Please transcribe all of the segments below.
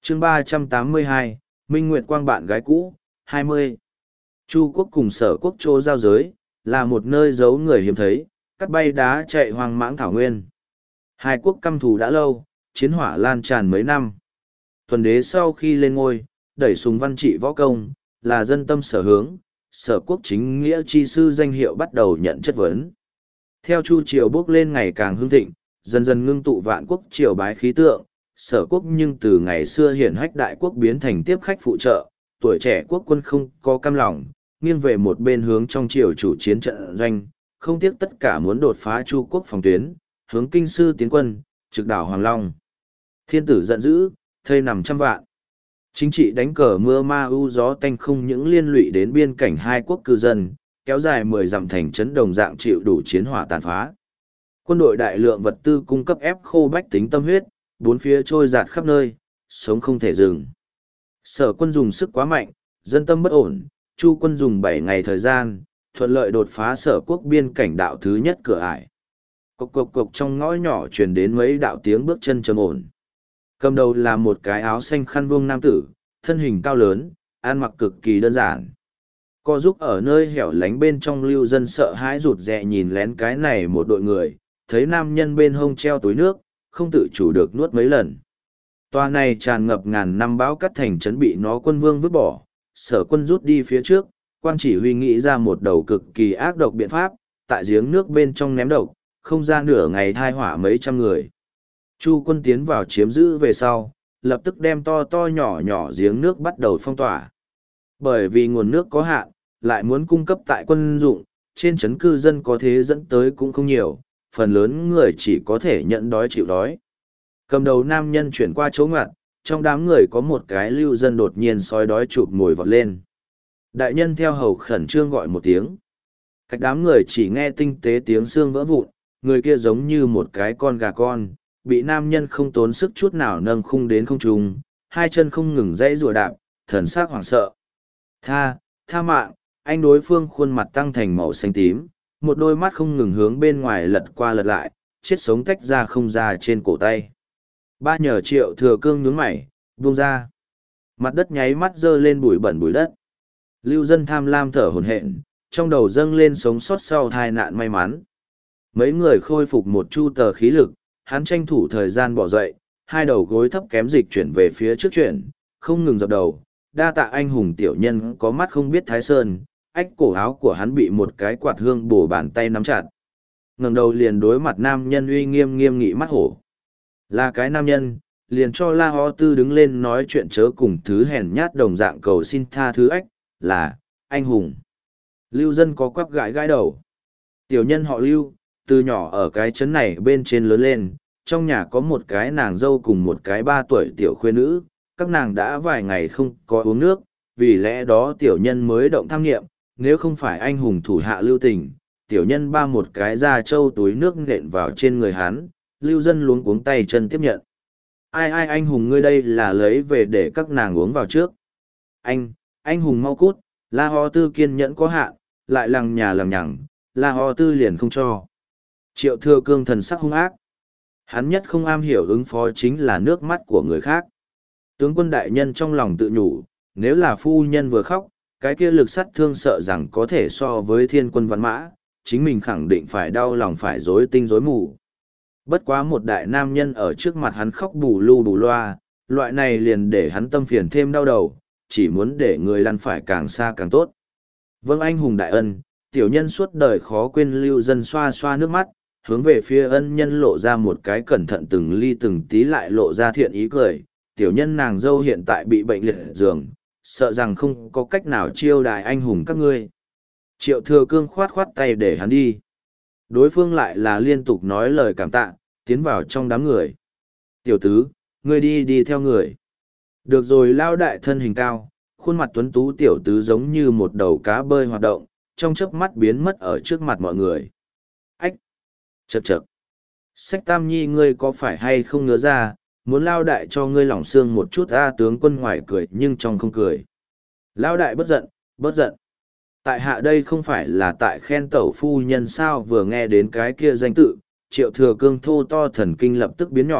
chương 382, Minh Nguyệt Quang bạn gái cũ, 20. Chu quốc cùng Sở quốc chỗ giao giới, là một nơi giấu người hiếm thấy, cắt bay đá chạy hoang mãng thảo nguyên. Hai quốc căm thù đã lâu, chiến hỏa lan tràn mấy năm. Thuần đế sau khi lên ngôi, đẩy súng văn trị võ công, là dân tâm sở hướng, Sở quốc chính nghĩa chi sư danh hiệu bắt đầu nhận chất vấn. Theo Chu triều bước lên ngày càng hưng thịnh, dần dần ngưng tụ vạn quốc triều bái khí tượng, Sở quốc nhưng từ ngày xưa hiển hách đại quốc biến thành tiếp khách phụ trợ, tuổi trẻ quốc quân không có cam lòng, nghiêng về một bên hướng trong triều chủ chiến trận doanh, không tiếc tất cả muốn đột phá Chu quốc phòng tuyến, hướng kinh sư tiến quân, trực đảo Hoàng Long. Thiên tử giận dữ, thây nằm trăm vạn. Chính trị đánh cờ mưa ma u gió tanh không những liên lụy đến biên cảnh hai quốc cư dân, kéo dài 10 dặm thành trấn đồng dạng chịu đủ chiến hỏa tàn phá. Quân đội đại lượng vật tư cung cấp ép khô bách tính tâm huyết, bốn phía trôi dạt khắp nơi, sống không thể dừng. Sở quân dùng sức quá mạnh, dân tâm bất ổn, Chu quân dùng 7 ngày thời gian, thuận lợi đột phá Sở quốc biên cảnh đạo thứ nhất cửa ải. Cộc cộc cộc trong ngõ nhỏ truyền đến mấy đạo tiếng bước chân trầm ổn. Cầm đầu là một cái áo xanh khăn vuông nam tử, thân hình cao lớn, ăn mặc cực kỳ đơn giản. Co giúp ở nơi hẻo lánh bên trong lưu dân sợ hãi rụt rè nhìn lén cái này một đội người, thấy nam nhân bên hông treo túi nước, không tự chủ được nuốt mấy lần. Tòa này tràn ngập ngàn năm bão cắt thành trấn bị nó quân vương vứt bỏ, Sở quân rút đi phía trước, quan chỉ huy nghĩ ra một đầu cực kỳ ác độc biện pháp, tại giếng nước bên trong ném độc, không ra nửa ngày thai hỏa mấy trăm người. Chu quân tiến vào chiếm giữ về sau, lập tức đem to to nhỏ nhỏ giếng nước bắt đầu phong tỏa. Bởi vì nguồn nước có hạn, lại muốn cung cấp tại quân dụng, trên trấn cư dân có thế dẫn tới cũng không nhiều, phần lớn người chỉ có thể nhận đói chịu đói. Cầm đầu nam nhân chuyển qua chỗ ngoặt, trong đám người có một cái lưu dân đột nhiên sói đói chụp ngồi vọt lên. Đại nhân theo hầu khẩn trương gọi một tiếng. Cách đám người chỉ nghe tinh tế tiếng xương vỡ vụn, người kia giống như một cái con gà con, bị nam nhân không tốn sức chút nào nâng khung đến không trung, hai chân không ngừng dãy rùa đạp, thần sắc hoảng sợ. Tha mạng, anh đối phương khuôn mặt tăng thành màu xanh tím, một đôi mắt không ngừng hướng bên ngoài lật qua lật lại, chết sống tách ra không ra trên cổ tay. Ba nhờ Triệu Thừa Cương nhướng mày, buông ra. Mặt đất nháy mắt dơ lên bụi bẩn bụi đất. Lưu dân tham lam thở hổn hển, trong đầu dâng lên sống sót sau tai nạn may mắn. Mấy người khôi phục một chu tờ khí lực, hắn tranh thủ thời gian bỏ dậy, hai đầu gối thấp kém dịch chuyển về phía trước chuyển, không ngừng dập đầu. Đa tạ anh hùng tiểu nhân có mắt không biết thái sơn, ách cổ áo của hắn bị một cái quạt hương bổ bàn tay nắm chặt. Ngẩng đầu liền đối mặt nam nhân uy nghiêm nghiêm nghị mắt hổ. Là cái nam nhân, liền cho La Ho Tư đứng lên nói chuyện chớ cùng thứ hèn nhát đồng dạng cầu xin tha thứ ách, là, anh hùng. Lưu dân có quắp gãi gãi đầu. Tiểu nhân họ Lưu, từ nhỏ ở cái trấn này bên trên lớn lên, trong nhà có một cái nàng dâu cùng một cái 3 tuổi tiểu khuê nữ, các nàng đã vài ngày không có uống nước, vì lẽ đó tiểu nhân mới động tham nghiệm, nếu không phải anh hùng thủ hạ lưu tình, tiểu nhân ba một cái da trâu túi nước nện vào trên người hắn, lưu dân luống cuống tay chân tiếp nhận. Ai anh hùng ngươi đây là lấy về để các nàng uống vào trước. Anh hùng mau cút, La Ho Tư kiên nhẫn có hạn, lại lằng nhà lằng nhằng, La Ho Tư liền không cho. Triệu Thừa Cương thần sắc hung ác. Hắn nhất không am hiểu ứng phó chính là nước mắt của người khác. Tướng quân đại nhân trong lòng tự nhủ, nếu là phu nhân vừa khóc, cái kia lực sát thương sợ rằng có thể so với thiên quân văn mã, chính mình khẳng định phải đau lòng phải rối tinh rối mù. Bất quá một đại nam nhân ở trước mặt hắn khóc bù lu bù loa, loại này liền để hắn tâm phiền thêm đau đầu, chỉ muốn để người lăn phải càng xa càng tốt. Vâng anh hùng đại ân, tiểu nhân suốt đời khó quên lưu dân xoa xoa nước mắt, hướng về phía ân nhân lộ ra một cái cẩn thận từng ly từng tí lại lộ ra thiện ý cười, tiểu nhân nàng dâu hiện tại bị bệnh liệt giường, sợ rằng không có cách nào chiêu đài anh hùng các ngươi. Triệu Thừa Cương khoát khoát tay để hắn đi. Đối phương lại là liên tục nói lời cảm tạ, tiến vào trong đám người. Tiểu tứ, ngươi đi theo người. Được rồi lao đại thân hình cao, khuôn mặt tuấn tú tiểu tứ giống như một đầu cá bơi hoạt động, trong chớp mắt biến mất ở trước mặt mọi người. Ách! Chậc! Sách Tam Nhi ngươi có phải hay không ngứa ra, muốn lao đại cho ngươi lỏng xương một chút tướng quân ngoài cười nhưng trong không cười. Lao đại bất giận. Tại hạ đây không phải là tại khen tẩu phu nhân sao vừa nghe đến cái kia danh tự, Triệu Thừa Cương thô to thần kinh lập tức biến nhỏ,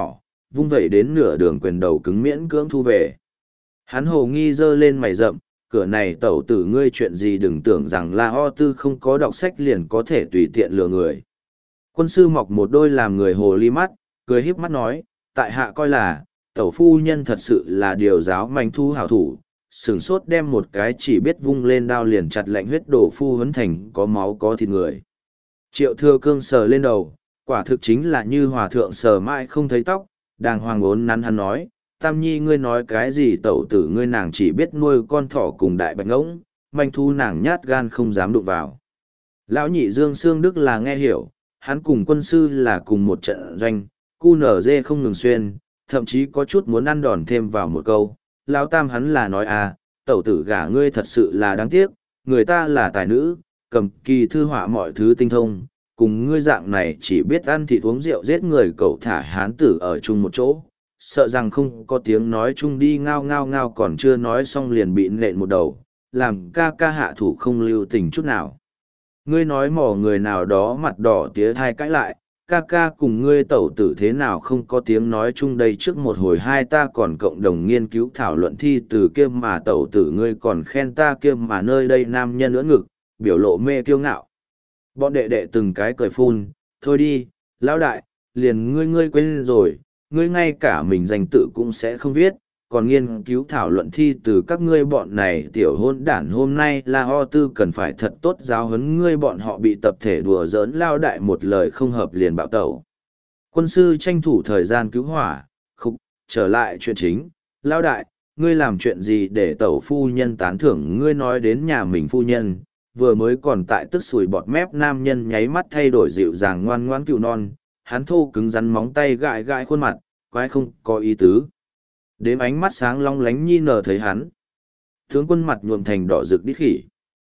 vung vẩy đến nửa đường quyền đầu cứng miễn cưỡng thu về. Hắn hồ nghi giơ lên mày rậm, cửa này tẩu tử ngươi chuyện gì đừng tưởng rằng La Ho Tư không có đọc sách liền có thể tùy tiện lừa người. Quân sư mọc một đôi làm người hồ ly mắt, cười híp mắt nói, tại hạ coi là, tẩu phu nhân thật sự là điều giáo manh thu hảo thủ, sửng sốt đem một cái chỉ biết vung lên đao liền chặt lạnh huyết đổ phu huấn thành có máu có thịt người. Triệu Thừa Cương sờ lên đầu, quả thực chính là như hòa thượng sờ mãi không thấy tóc, đàng hoàng ốn nắn hắn nói, Tam Nhi ngươi nói cái gì tẩu tử ngươi nàng chỉ biết nuôi con thỏ cùng đại bạch ngỗng, manh thu nàng nhát gan không dám đụng vào. Lão nhị Dương Sương Đức là nghe hiểu, hắn cùng quân sư là cùng một trận doanh, cu nở dê không ngừng xuyên, thậm chí có chút muốn ăn đòn thêm vào một câu. Lão Tam hắn là nói à, tẩu tử gả ngươi thật sự là đáng tiếc, người ta là tài nữ, cầm kỳ thư họa mọi thứ tinh thông, cùng ngươi dạng này chỉ biết ăn thịt uống rượu giết người cậu thả hán tử ở chung một chỗ, sợ rằng không có tiếng nói chung đi ngao ngao ngao còn chưa nói xong liền bị nện một đầu, làm ca ca hạ thủ không lưu tình chút nào. Ngươi nói mỏ người nào đó mặt đỏ tía thai cãi lại, ca ca cùng ngươi tẩu tử thế nào không có tiếng nói chung đây trước một hồi hai ta còn cộng đồng nghiên cứu thảo luận thi từ kia mà tẩu tử ngươi còn khen ta kia mà nơi đây nam nhân ưỡn ngực, biểu lộ mê kiêu ngạo. Bọn đệ đệ từng cái cười phun, thôi đi, lão đại, liền ngươi quên rồi, ngươi ngay cả mình danh tự cũng sẽ không viết, còn nghiên cứu thảo luận thi từ các ngươi bọn này tiểu hôn đản hôm nay La Ho Tư cần phải thật tốt giáo huấn ngươi bọn họ bị tập thể đùa giỡn lao đại một lời không hợp liền bạo tẩu. Quân sư tranh thủ thời gian cứu hỏa, khúc, trở lại chuyện chính, lao đại, ngươi làm chuyện gì để tẩu phu nhân tán thưởng ngươi nói đến nhà mình phu nhân, vừa mới còn tại tức sùi bọt mép nam nhân nháy mắt thay đổi dịu dàng ngoan ngoãn cừu non, hắn thô cứng rắn móng tay gãi gãi khuôn mặt, quái không có ý tứ. Đếm ánh mắt sáng long lánh nhi nở thấy hắn. Tướng quân mặt nhuộm thành đỏ rực đít khỉ.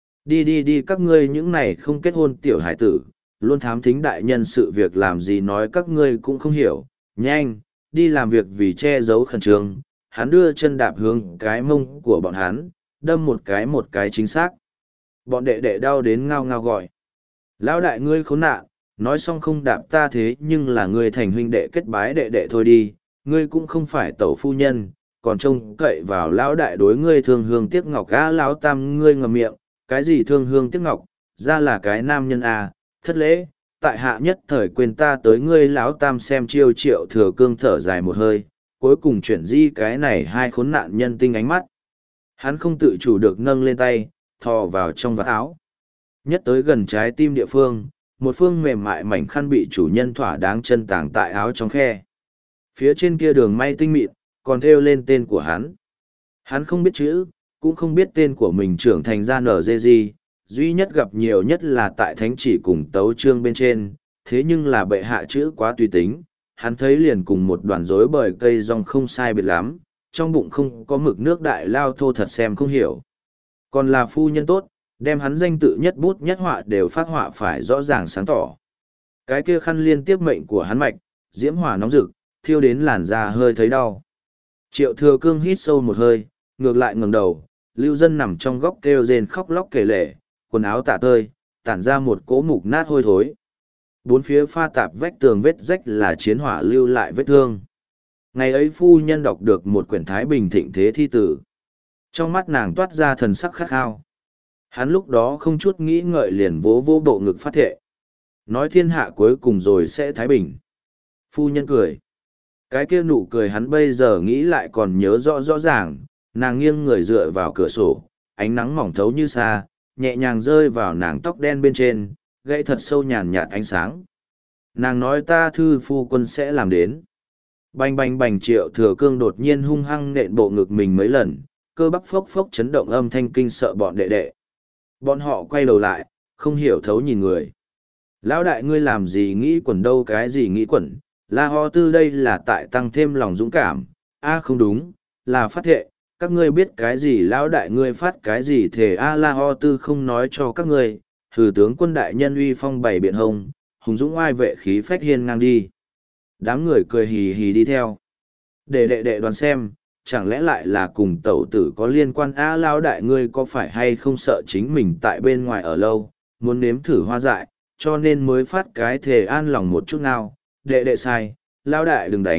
Đi các ngươi những này không kết hôn tiểu hải tử, luôn thám thính đại nhân sự việc làm gì nói các ngươi cũng không hiểu. Nhanh, đi làm việc vì che giấu khẩn trương. Hắn đưa chân đạp hướng cái mông của bọn hắn, đâm một cái chính xác. Bọn đệ đệ đau đến ngao ngao gọi. Lão đại ngươi khốn nạn, nói xong không đạp ta thế nhưng là ngươi thành huynh đệ kết bái đệ đệ thôi đi, ngươi cũng không phải tẩu phu nhân, còn trông cậy vào lão đại đối ngươi thương hương tiếc ngọc á lão tam ngươi ngậm miệng, cái gì thương hương tiếc ngọc, ra là cái nam nhân à, thất lễ, tại hạ nhất thời quên ta tới ngươi lão tam xem chiêu Triệu Thừa Cương thở dài một hơi, cuối cùng chuyển di cái này hai khốn nạn nhân tinh ánh mắt. Hắn không tự chủ được nâng lên tay, thò vào trong vạt áo. Nhất tới gần trái tim địa phương, một phương mềm mại mảnh khăn bị chủ nhân thỏa đáng chân tàng tại áo trong khe. Phía trên kia đường may tinh mịn, còn thêu lên tên của hắn. Hắn không biết chữ, cũng không biết tên của mình trưởng thành ra nở dê gì, duy nhất gặp nhiều nhất là tại thánh chỉ cùng tấu chương bên trên, thế nhưng là bệ hạ chữ quá tùy tính, hắn thấy liền cùng một đoàn rối bời cây rong không sai biệt lắm, trong bụng không có mực nước đại lao thô thật xem không hiểu. Còn là phu nhân tốt, đem hắn danh tự nhất bút nhất họa đều phát họa phải rõ ràng sáng tỏ. Cái kia khăn liên tiếp mệnh của hắn mạch, diễm hỏa nóng rực, thiêu đến làn da hơi thấy đau. Triệu Thừa Cương hít sâu một hơi, ngược lại ngẩng đầu, Lưu Dân nằm trong góc kêu rên khóc lóc kể lể, quần áo tả tơi, tản ra một cỗ mục nát hôi thối. Bốn phía pha tạp vách tường vết rách là chiến hỏa lưu lại vết thương. Ngày ấy phu nhân đọc được một quyển Thái Bình thịnh thế thi tử. Trong mắt nàng toát ra thần sắc khát khao. Hắn lúc đó không chút nghĩ ngợi liền vỗ vỗ bộ ngực phát thệ. Nói thiên hạ cuối cùng rồi sẽ thái bình. Phu nhân cười. Cái kia nụ cười hắn bây giờ nghĩ lại còn nhớ rõ rõ ràng, nàng nghiêng người dựa vào cửa sổ, ánh nắng mỏng thấu như xa, nhẹ nhàng rơi vào nàng tóc đen bên trên, gãy thật sâu nhàn nhạt ánh sáng. Nàng nói ta thư phu quân sẽ làm đến. Bành bành bành Triệu Thừa Cương đột nhiên hung hăng nện bộ ngực mình mấy lần, cơ bắp phốc phốc chấn động âm thanh kinh sợ bọn đệ đệ. Bọn họ quay đầu lại, không hiểu thấu nhìn người. Lão đại ngươi làm gì nghĩ quẩn đâu cái gì nghĩ quẩn, La Ho Tư đây là tại tăng thêm lòng dũng cảm. A không đúng, là phát thệ, các ngươi biết cái gì lão đại ngươi phát cái gì thề A La Ho Tư không nói cho các ngươi, hừ tướng quân đại nhân uy phong bày biện hồng, hùng dũng oai vệ khí phách hiên ngang đi. Đám người cười hì hì đi theo. Để đệ đệ đoán xem, chẳng lẽ lại là cùng tẩu tử có liên quan a lao đại ngươi có phải hay không sợ chính mình tại bên ngoài ở lâu, muốn nếm thử hoa dại, cho nên mới phát cái thề an lòng một chút nào, đệ đệ sai, lao đại đừng đánh,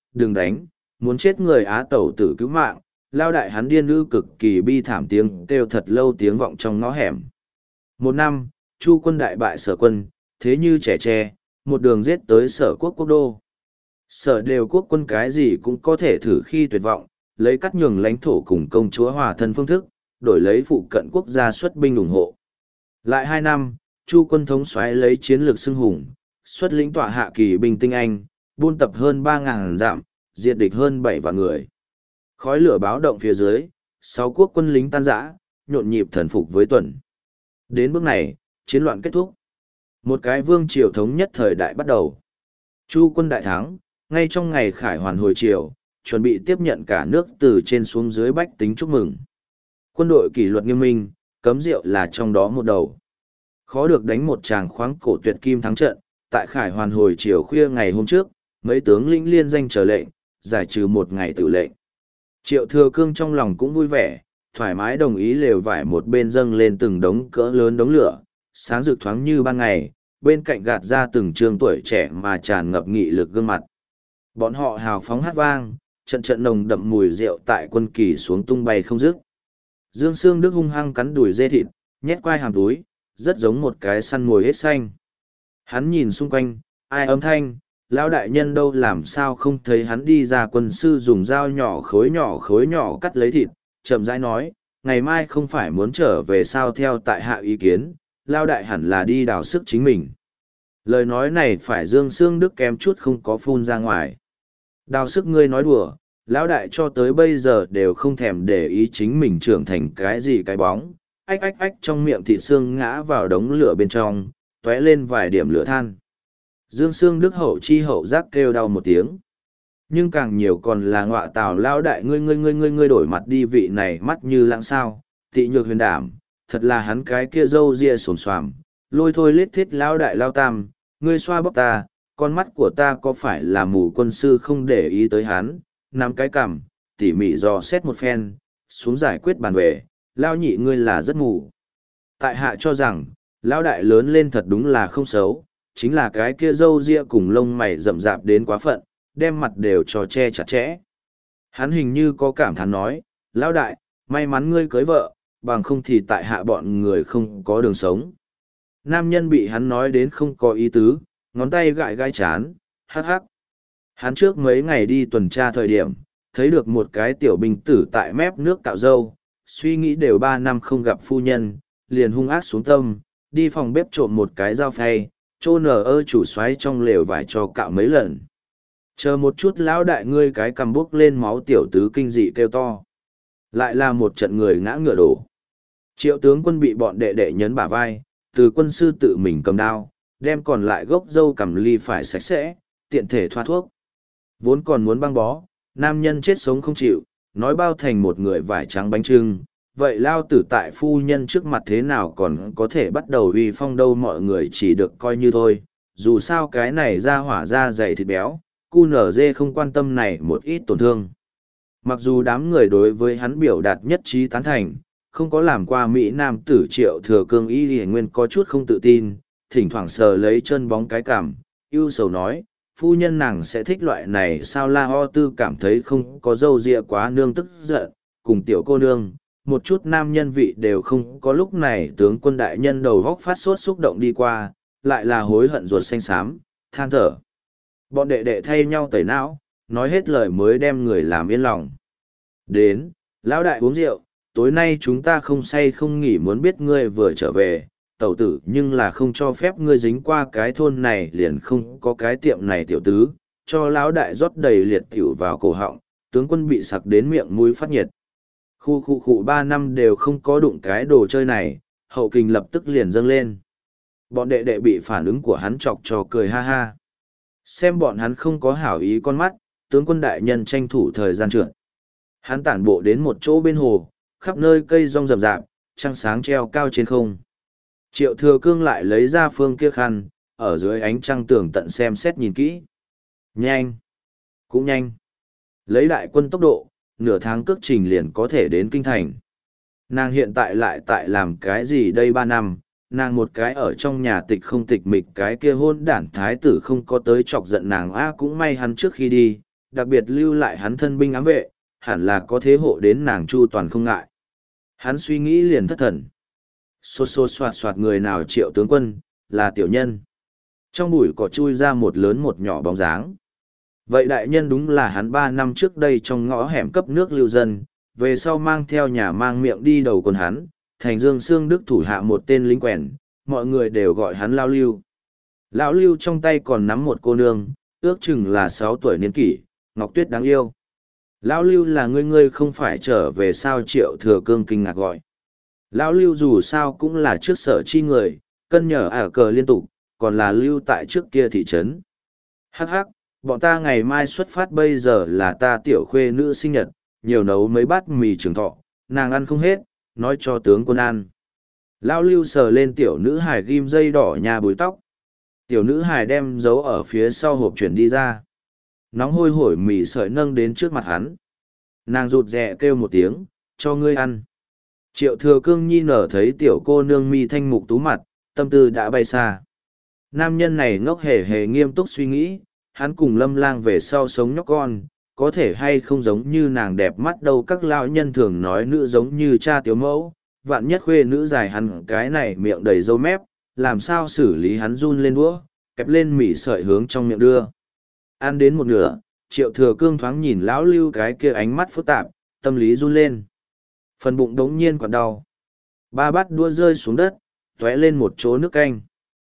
đừng đánh, muốn chết người Á tẩu tử cứu mạng, lao đại hắn điên ư cực kỳ bi thảm tiếng kêu thật lâu tiếng vọng trong ngõ hẻm. Một năm, Chu quân đại bại Sở quân, thế như trẻ tre, một đường giết tới Sở quốc quốc đô. Sở đều quốc quân cái gì cũng có thể thử khi tuyệt vọng, lấy cắt nhường lãnh thổ cùng công chúa hòa thân phương thức, đổi lấy phụ cận quốc gia xuất binh ủng hộ. Lại 2 năm, Chu quân thống soái lấy chiến lược xưng hùng, xuất lĩnh tọa hạ kỳ binh tinh Anh, buôn tập hơn 3.000 dặm, diệt địch hơn 7 vạn người. Khói lửa báo động phía dưới, 6 quốc quân lính tan rã, nhộn nhịp thần phục với Tuần. Đến bước này, chiến loạn kết thúc. Một cái vương triều thống nhất thời đại bắt đầu. Chu quân đại thắng, ngay trong ngày khải hoàn hồi triều, chuẩn bị tiếp nhận cả nước từ trên xuống dưới bách tính chúc mừng. Quân đội kỷ luật nghiêm minh, cấm rượu là trong đó một đầu. Khó được đánh một tràng khoáng cổ tuyệt kim thắng trận, tại khải hoàn hồi chiều khuya ngày hôm trước, mấy tướng lĩnh liên danh trở lệnh, giải trừ một ngày tự lệnh. Triệu Thừa Cương trong lòng cũng vui vẻ, thoải mái đồng ý lều vải một bên dâng lên từng đống cỡ lớn đống lửa, sáng rực thoáng như ban ngày, bên cạnh gạt ra từng trường tuổi trẻ mà tràn ngập nghị lực gương mặt. Bọn họ hào phóng hát vang, trận trận nồng đậm mùi rượu tại quân kỳ xuống tung bay không dứt. Dương Sương Đức hung hăng cắn đùi dê thịt, nhét quai hàm túi, rất giống một cái săn mồi hết xanh. Hắn nhìn xung quanh, ai âm thanh, lão đại nhân đâu làm sao không thấy hắn đi ra. Quân sư dùng dao khối nhỏ cắt lấy thịt, chậm rãi nói, ngày mai không phải muốn trở về sao theo tại hạ ý kiến, lão đại hẳn là đi đào sức chính mình. Lời nói này phải Dương Sương Đức kém chút không có phun ra ngoài. Đào sức ngươi nói đùa, lão đại cho tới bây giờ đều không thèm để ý chính mình trưởng thành cái gì cái bóng, ách ách ách trong miệng thịt xương ngã vào đống lửa bên trong, tóe lên vài điểm lửa than. Dương Sương Đức hậu chi hậu giác kêu đau một tiếng. Nhưng càng nhiều còn là ngọa tào lão đại ngươi đổi mặt đi, vị này mắt như lãng sao, tị nhược huyền đảm, thật là hắn cái kia râu ria xồm xoàm, lôi thôi lết thiết lão đại lao tam, ngươi xoa bóp ta, con mắt của ta có phải là mù? Quân sư không để ý tới hắn, nắm cái cằm, tỉ mỉ dò xét một phen, xuống giải quyết bàn về, lao nhị ngươi là rất mù. Tại hạ cho rằng, lão đại lớn lên thật đúng là không xấu, chính là cái kia râu ria cùng lông mày rậm rạp đến quá phận, đem mặt đều cho che chặt chẽ. Hắn hình như có cảm thán nói, lão đại, may mắn ngươi cưới vợ, bằng không thì tại hạ bọn người không có đường sống. Nam nhân bị hắn nói đến không có ý tứ, ngón tay gãi gai chán, hắc hắc. Hắn trước mấy ngày đi tuần tra thời điểm, thấy được một cái tiểu binh tử tại mép nước cạo râu, suy nghĩ đều 3 năm không gặp phu nhân, liền hung ác xuống tâm, đi phòng bếp trộm một cái dao phay, trô nở ơ chủ xoáy trong lều vải cho cạo mấy lần. Chờ một chút lão đại ngươi cái cầm bốc lên máu tiểu tứ kinh dị kêu to. Lại là một trận người ngã ngựa đổ. Triệu tướng quân bị bọn đệ đệ nhấn bả vai, từ quân sư tự mình cầm đao, đem còn lại gốc dâu cầm ly phải sạch sẽ, tiện thể thoa thuốc. Vốn còn muốn băng bó, nam nhân chết sống không chịu, nói bao thành một người vải trắng bánh trưng. Vậy lao tử tại phu nhân trước mặt thế nào còn có thể bắt đầu uy phong đâu, mọi người chỉ được coi như thôi. Dù sao cái này ra hỏa ra dày thịt béo, cu nở dê không quan tâm này một ít tổn thương. Mặc dù đám người đối với hắn biểu đạt nhất trí tán thành, không có làm qua Mỹ Nam tử Triệu Thừa Cương y hề nguyên có chút không tự tin, thỉnh thoảng sờ lấy chân bóng cái cảm, ưu sầu nói, phu nhân nàng sẽ thích loại này sao. La Ho Tư cảm thấy không có dâu ria quá nương tức giận, cùng tiểu cô nương, một chút nam nhân vị đều không có. Lúc này tướng quân đại nhân đầu góc phát sốt xúc động đi qua, lại là hối hận ruột xanh xám, than thở. Bọn đệ đệ thay nhau tẩy não, nói hết lời mới đem người làm yên lòng. Đến, lão đại uống rượu, tối nay chúng ta không say không nghỉ, muốn biết ngươi vừa trở về, tẩu tử nhưng là không cho phép ngươi dính qua cái thôn này, liền không có cái tiệm này tiểu tứ, cho lão đại rót đầy liệt tiểu vào cổ họng, tướng quân bị sặc đến miệng mũi phát nhiệt. Khu 3 năm đều không có đụng cái đồ chơi này, hậu kình lập tức liền dâng lên. Bọn đệ đệ bị phản ứng của hắn chọc cho cười ha ha. Xem bọn hắn không có hảo ý con mắt, tướng quân đại nhân tranh thủ thời gian trượt. Hắn tản bộ đến một chỗ bên hồ, khắp nơi cây rong rậm rạp, trăng sáng treo cao trên không. Triệu Thừa Cương lại lấy ra phương kia khăn, ở dưới ánh trăng tường tận xem xét nhìn kỹ. Nhanh! Cũng nhanh! Lấy đại quân tốc độ, nửa tháng cước trình liền có thể đến kinh thành. Nàng hiện tại lại tại làm cái gì đây? 3 năm, nàng một cái ở trong nhà tịch không tịch mịch, cái kia hôn đản thái tử không có tới chọc giận nàng. Cũng may hắn trước khi đi, đặc biệt lưu lại hắn thân binh ám vệ, hẳn là có thế hộ đến nàng chu toàn không ngại. Hắn suy nghĩ liền thất thần. Xô xô xoạt xoạt người nào Triệu tướng quân, là tiểu nhân. Trong bụi cỏ chui ra một lớn một nhỏ bóng dáng. Vậy đại nhân đúng là hắn 3 năm trước đây trong ngõ hẻm cấp nước lưu dân, về sau mang theo nhà mang miệng đi đầu quân hắn, thành Dương Xương Đức thủ hạ một tên lính quèn, mọi người đều gọi hắn Lao Lưu. Lão Lưu trong tay còn nắm một cô nương, ước chừng là 6 tuổi niên kỷ, Ngọc Tuyết đáng yêu. Lão Lưu là ngươi không phải trở về sao Triệu Thừa Cương kinh ngạc gọi. Lão Lưu dù sao cũng là trước sở chi người, cân nhở cờ liên tục, còn là lưu tại trước kia thị trấn. Hắc hắc, bọn ta ngày mai xuất phát bây giờ là ta tiểu khuê nữ sinh nhật, nhiều nấu mấy bát mì trường thọ, nàng ăn không hết, nói cho tướng quân ăn. Lão Lưu sờ lên tiểu nữ hài ghim dây đỏ nhà búi tóc. Tiểu nữ hài đem giấu ở phía sau hộp chuyển đi ra. Nóng hôi hổi mì sợi nâng đến trước mặt hắn. Nàng rụt rè kêu một tiếng, cho ngươi ăn. Triệu Thừa Cương nhi nở thấy tiểu cô nương mi thanh mục tú mặt, tâm tư đã bay xa. Nam nhân này ngốc hề hề nghiêm túc suy nghĩ, hắn cùng Lâm Lang về sau sống nhóc con, có thể hay không giống như nàng đẹp mắt đâu. Các lão nhân thường nói nữ giống như cha tiểu mẫu, vạn nhất khuê nữ dài hắn cái này miệng đầy râu mép, làm sao xử lý. Hắn run lên đũa, kẹp lên mỉ sợi hướng trong miệng đưa. Ăn đến một nửa, Triệu Thừa Cương thoáng nhìn lão Lưu cái kia ánh mắt phức tạp, tâm lý run lên. Phần bụng đống nhiên còn đau. 3 bát đũa rơi xuống đất, tóe lên một chỗ nước canh.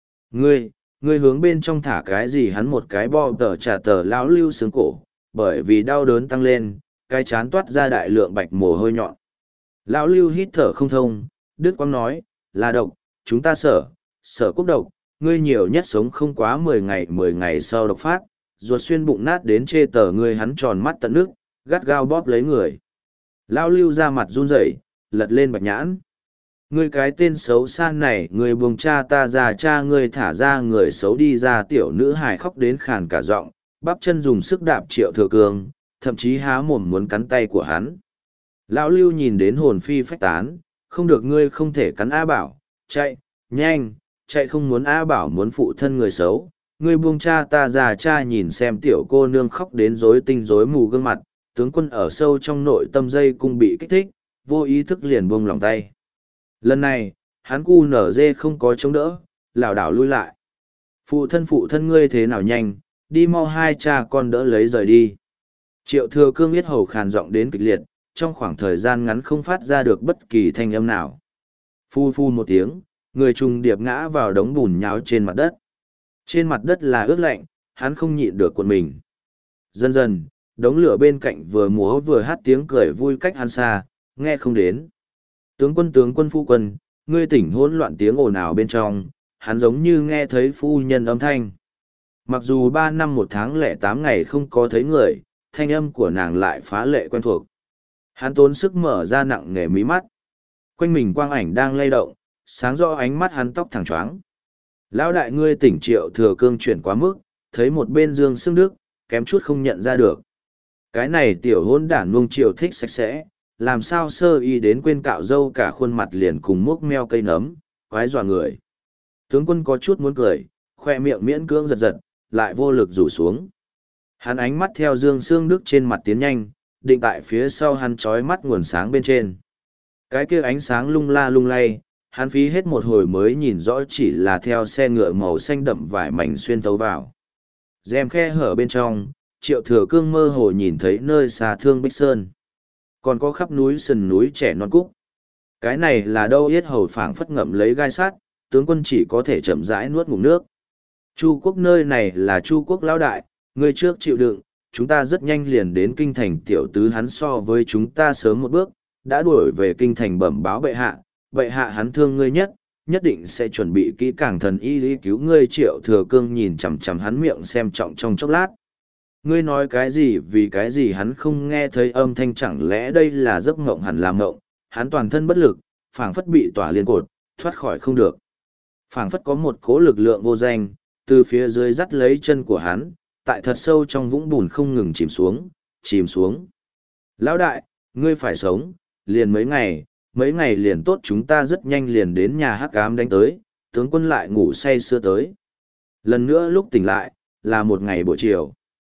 Ngươi hướng bên trong thả cái gì? Hắn một cái bo tờ trả tờ lão Lưu sướng cổ, bởi vì đau đớn tăng lên, cái chán toát ra đại lượng bạch mồ hôi nhọn. Lão Lưu hít thở không thông, Đức Quang nói, là độc, chúng ta sở quốc độc, ngươi nhiều nhất sống không quá 10 ngày sau độc phát, ruột xuyên bụng nát đến chê tờ. Ngươi hắn tròn mắt tận nước, gắt gao bóp lấy người. Lão Lưu ra mặt run rẩy, lật lên bạch nhãn. Ngươi cái tên xấu xa này, ngươi buông cha ta ra, cha ngươi thả ra người xấu đi ra. Tiểu nữ hài khóc đến khàn cả giọng, bắp chân dùng sức đạp Triệu Thừa Cương, thậm chí há mồm muốn cắn tay của hắn. Lão Lưu nhìn đến hồn phi phách tán, không được, ngươi không thể cắn A Bảo, chạy, nhanh, chạy, không muốn A Bảo muốn phụ thân người xấu. Ngươi buông cha ta ra. Cha nhìn xem tiểu cô nương khóc đến rối tinh rối mù gương mặt, tướng quân ở sâu trong nội tâm dây cung bị kích thích, vô ý thức liền buông lòng tay. Lần này, hắn cu nở dê không có chống đỡ, lảo đảo lui lại. Phụ thân ngươi thế nào nhanh, đi mau, hai cha con đỡ lấy rời đi. Triệu Thừa Cương yết hầu khàn giọng đến kịch liệt, trong khoảng thời gian ngắn không phát ra được bất kỳ thanh âm nào. Phu phu một tiếng, người trùng điệp ngã vào đống bùn nháo trên mặt đất. Trên mặt đất là ướt lạnh, hắn không nhịn được cuộn mình. Dần dần, đống lửa bên cạnh vừa múa vừa hát tiếng cười vui cách hắn xa, nghe không đến. Tướng quân phu quân, ngươi tỉnh hỗn loạn tiếng ồn ào bên trong, hắn giống như nghe thấy phu nhân âm thanh. Mặc dù 3 năm 1 tháng 08 ngày không có thấy người, thanh âm của nàng lại phá lệ quen thuộc. Hắn tốn sức mở ra nặng nề mí mắt. Quanh mình quang ảnh đang lay động, sáng rõ ánh mắt hắn tóc thẳng choáng. Lão đại, ngươi tỉnh. Triệu Thừa Cương chuyển quá mức, thấy một bên Dương Xương Đức, kém chút không nhận ra được. Cái này tiểu hôn đản nuông chiều thích sạch sẽ, làm sao sơ y đến quên cạo râu cả khuôn mặt liền cùng múc meo cây nấm, quái dọa người. Tướng quân có chút muốn cười, khoe miệng miễn cưỡng giật giật, lại vô lực rủ xuống. Hắn ánh mắt theo Dương Xương Đức trên mặt tiến nhanh, định tại phía sau hắn trói mắt nguồn sáng bên trên. Cái kia ánh sáng lung la lung lay, hắn phí hết một hồi mới nhìn rõ chỉ là theo xe ngựa màu xanh đậm vải mảnh xuyên tấu vào. Rèm khe hở bên trong, Triệu Thừa Cương mơ hồ nhìn thấy nơi xa Thương Bích Sơn. Còn có khắp núi sườn núi trẻ non cúc. Cái này là đâu? Yết hầu phảng phất ngậm lấy gai sắt, tướng quân chỉ có thể chậm rãi nuốt ngụm nước. Chu quốc nơi này là Chu quốc lão đại, người trước chịu đựng, chúng ta rất nhanh liền đến kinh thành. Tiểu tứ hắn so với chúng ta sớm một bước, đã đuổi về kinh thành bẩm báo bệ hạ hắn thương ngươi nhất định sẽ chuẩn bị kỹ càng thần y cứu ngươi. Triệu Thừa Cương nhìn chằm chằm hắn miệng xem trọng trong chốc lát. Ngươi nói cái gì? Vì cái gì hắn không nghe thấy âm thanh? Chẳng lẽ đây là giấc ngộng? Hẳn là ngộng. Hắn toàn thân bất lực, phảng phất bị tỏa liên cột, thoát khỏi không được. Phảng phất có một cỗ lực lượng vô danh, từ phía dưới dắt lấy chân của hắn, tại thật sâu trong vũng bùn không ngừng chìm xuống. Lão đại, ngươi phải sống, liền mấy ngày liền tốt, chúng ta rất nhanh liền đến nhà Hắc Ám đánh tới. Tướng quân lại ngủ say sưa tới. Lần nữa lúc tỉnh lại, là một ngày buổi chiều.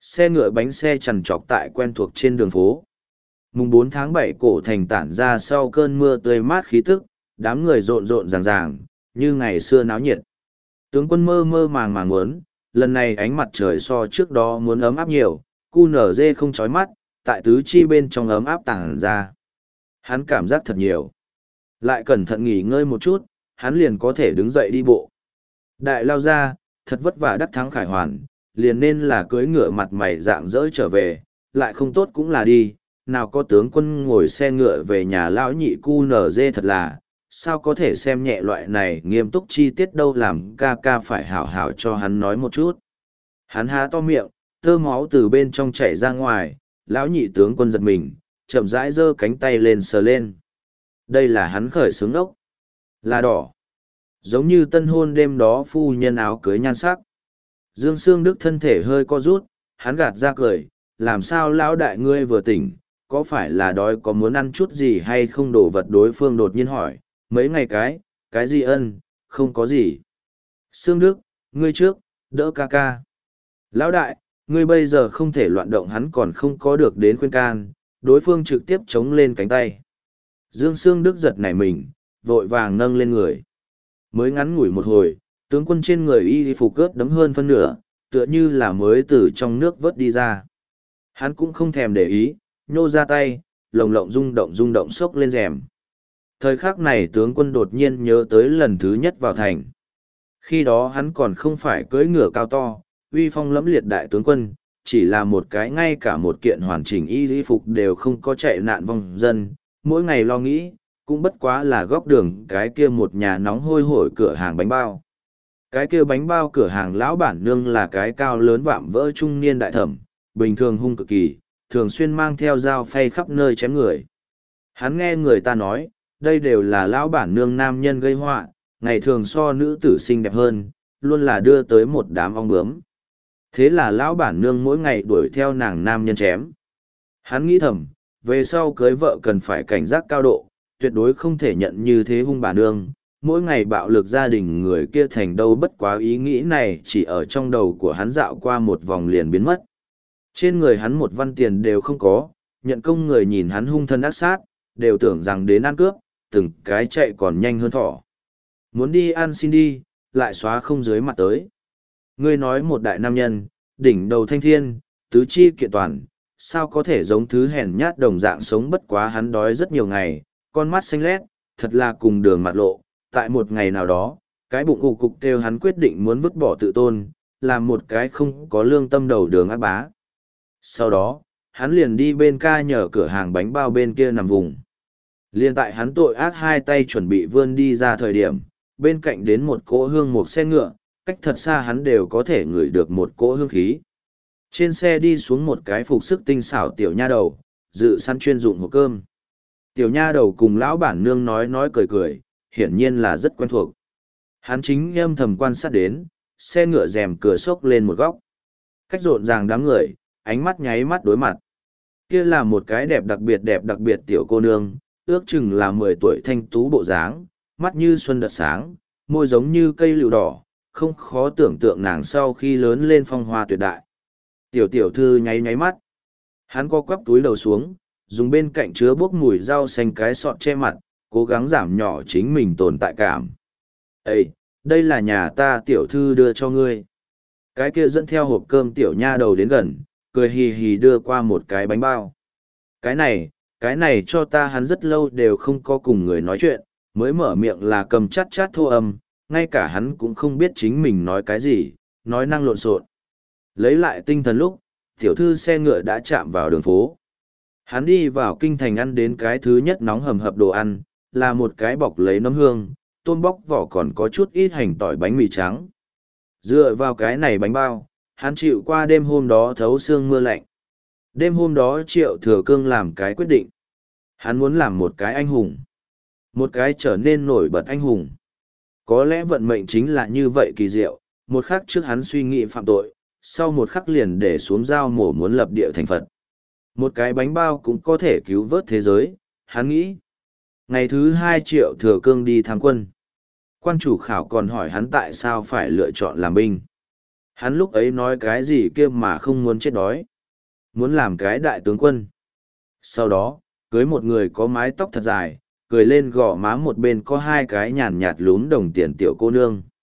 Xe ngựa bánh xe chằn trọc tại quen thuộc trên đường phố. Mùng 4 tháng 7 cổ thành tản ra sau cơn mưa tươi mát khí tức, đám người rộn rộn ràng ràng, như ngày xưa náo nhiệt. Tướng quân mơ mơ màng màng muốn, lần này ánh mặt trời so trước đó muốn ấm áp nhiều, cu nở dê không chói mắt, tại tứ chi bên trong ấm áp tản ra. Hắn cảm giác thật nhiều. Lại cẩn thận nghỉ ngơi một chút, hắn liền có thể đứng dậy đi bộ. Đại lao ra, thật vất vả đắc thắng khải hoàn, liền nên là cưỡi ngựa mặt mày dạng dỡ trở về, lại không tốt cũng là đi, nào có tướng quân ngồi xe ngựa về nhà lão nhị cu nở dê thật là, sao có thể xem nhẹ loại này nghiêm túc chi tiết đâu, làm ca ca phải hảo hảo cho hắn nói một chút. Hắn há to miệng, tơ máu từ bên trong chảy ra ngoài, lão nhị tướng quân giật mình, chậm rãi giơ cánh tay lên sờ lên. Đây là hắn khởi xướng ốc, là đỏ, giống như tân hôn đêm đó phu nhân áo cưới nhan sắc. Dương Sương Đức thân thể hơi co rút, hắn gạt ra cười, làm sao lão đại ngươi vừa tỉnh, có phải là đói có muốn ăn chút gì hay không? Đồ vật đối phương đột nhiên hỏi, mấy ngày cái gì ân, không có gì. Sương Đức, ngươi trước, đỡ ca ca. Lão đại, ngươi bây giờ không thể loạn động, hắn còn không có được đến khuyên can, đối phương trực tiếp chống lên cánh tay. Dương Sương Đức giật nảy mình, vội vàng nâng lên người. Mới ngắn ngủi một hồi, tướng quân trên người y phục cướp đấm hơn phân nửa, tựa như là mới từ trong nước vớt đi ra. Hắn cũng không thèm để ý, nhô ra tay, lồng lộng rung động xốc lên rèm. Thời khắc này tướng quân đột nhiên nhớ tới lần thứ nhất vào thành. Khi đó hắn còn không phải cưỡi ngựa cao to, uy phong lẫm liệt đại tướng quân, chỉ là một cái ngay cả một kiện hoàn chỉnh y phục đều không có, chạy nạn vong dân, mỗi ngày lo nghĩ, cũng bất quá là góc đường cái kia một nhà nóng hôi hổi cửa hàng bánh bao. Cái kia bánh bao cửa hàng lão bản nương là cái cao lớn vạm vỡ trung niên đại thẩm, bình thường hung cực kỳ, thường xuyên mang theo dao phay khắp nơi chém người. Hắn nghe người ta nói, đây đều là lão bản nương nam nhân gây họa, ngày thường so nữ tử xinh đẹp hơn, luôn là đưa tới một đám ong bướm. Thế là lão bản nương mỗi ngày đuổi theo nàng nam nhân chém. Hắn nghĩ thầm, về sau cưới vợ cần phải cảnh giác cao độ, tuyệt đối không thể nhận như thế hung bà nương. Mỗi ngày bạo lực gia đình người kia thành đâu bất quá, ý nghĩ này chỉ ở trong đầu của hắn dạo qua một vòng liền biến mất. Trên người hắn một văn tiền đều không có, nhận công người nhìn hắn hung thân ác sát, đều tưởng rằng đến ăn cướp, từng cái chạy còn nhanh hơn thỏ. Muốn đi ăn xin đi, lại xóa không dưới mặt tới. Ngươi nói một đại nam nhân, đỉnh đầu thanh thiên, tứ chi kiện toàn, sao có thể giống thứ hèn nhát đồng dạng sống, bất quá hắn đói rất nhiều ngày, con mắt xanh lét, thật là cùng đường mặt lộ. Tại một ngày nào đó, cái bụng ù cục kêu hắn quyết định muốn vứt bỏ tự tôn, làm một cái không có lương tâm đầu đường ác bá. Sau đó, hắn liền đi bên ca nhờ cửa hàng bánh bao bên kia nằm vùng. Liên tại hắn tội ác hai tay chuẩn bị vươn đi ra thời điểm, bên cạnh đến một cỗ hương một xe ngựa, cách thật xa hắn đều có thể ngửi được một cỗ hương khí. Trên xe đi xuống một cái phục sức tinh xảo tiểu nha đầu, dự săn chuyên dụng hộp cơm. Tiểu nha đầu cùng lão bản nương nói cười cười, hiển nhiên là rất quen thuộc. Hắn chính âm thầm quan sát đến, xe ngựa rèm cửa xốc lên một góc. Cách rộn ràng đám người, ánh mắt nháy mắt đối mặt. Kia là một cái đẹp đặc biệt tiểu cô nương, ước chừng là 10 tuổi, thanh tú bộ dáng, mắt như xuân đợt sáng, môi giống như cây lựu đỏ, không khó tưởng tượng nàng sau khi lớn lên phong hoa tuyệt đại. Tiểu thư nháy mắt. Hắn co quắp túi đầu xuống, dùng bên cạnh chứa bốc mùi rau xanh cái sọt che mặt, cố gắng giảm nhỏ chính mình tồn tại cảm. Ê, đây là nhà ta, tiểu thư đưa cho ngươi. Cái kia dẫn theo hộp cơm tiểu nha đầu đến gần, cười hì hì đưa qua một cái bánh bao. Cái này cho ta. Hắn rất lâu đều không có cùng người nói chuyện, mới mở miệng là cầm chát chát thô âm, ngay cả hắn cũng không biết chính mình nói cái gì, nói năng lộn xộn. Lấy lại tinh thần lúc, tiểu thư xe ngựa đã chạm vào đường phố. Hắn đi vào kinh thành ăn đến cái thứ nhất nóng hầm hập đồ ăn, là một cái bọc lấy nấm hương, tôm bóc vỏ còn có chút ít hành tỏi bánh mì trắng. Dựa vào cái này bánh bao, hắn chịu qua đêm hôm đó thấu xương mưa lạnh. Đêm hôm đó Triệu Thừa Cương làm cái quyết định. Hắn muốn làm một cái anh hùng. Một cái trở nên nổi bật anh hùng. Có lẽ vận mệnh chính là như vậy kỳ diệu, một khắc trước hắn suy nghĩ phạm tội, sau một khắc liền để xuống dao mổ muốn lập địa thành Phật. Một cái bánh bao cũng có thể cứu vớt thế giới, hắn nghĩ. Ngày thứ 2 Triệu Thừa Cương đi tham quân. Quan chủ khảo còn hỏi hắn tại sao phải lựa chọn làm binh. Hắn lúc ấy nói cái gì kia mà không muốn chết đói. Muốn làm cái đại tướng quân. Sau đó, cưới một người có mái tóc thật dài, cười lên gò má một bên có hai cái nhàn nhạt lún đồng tiền tiểu cô nương.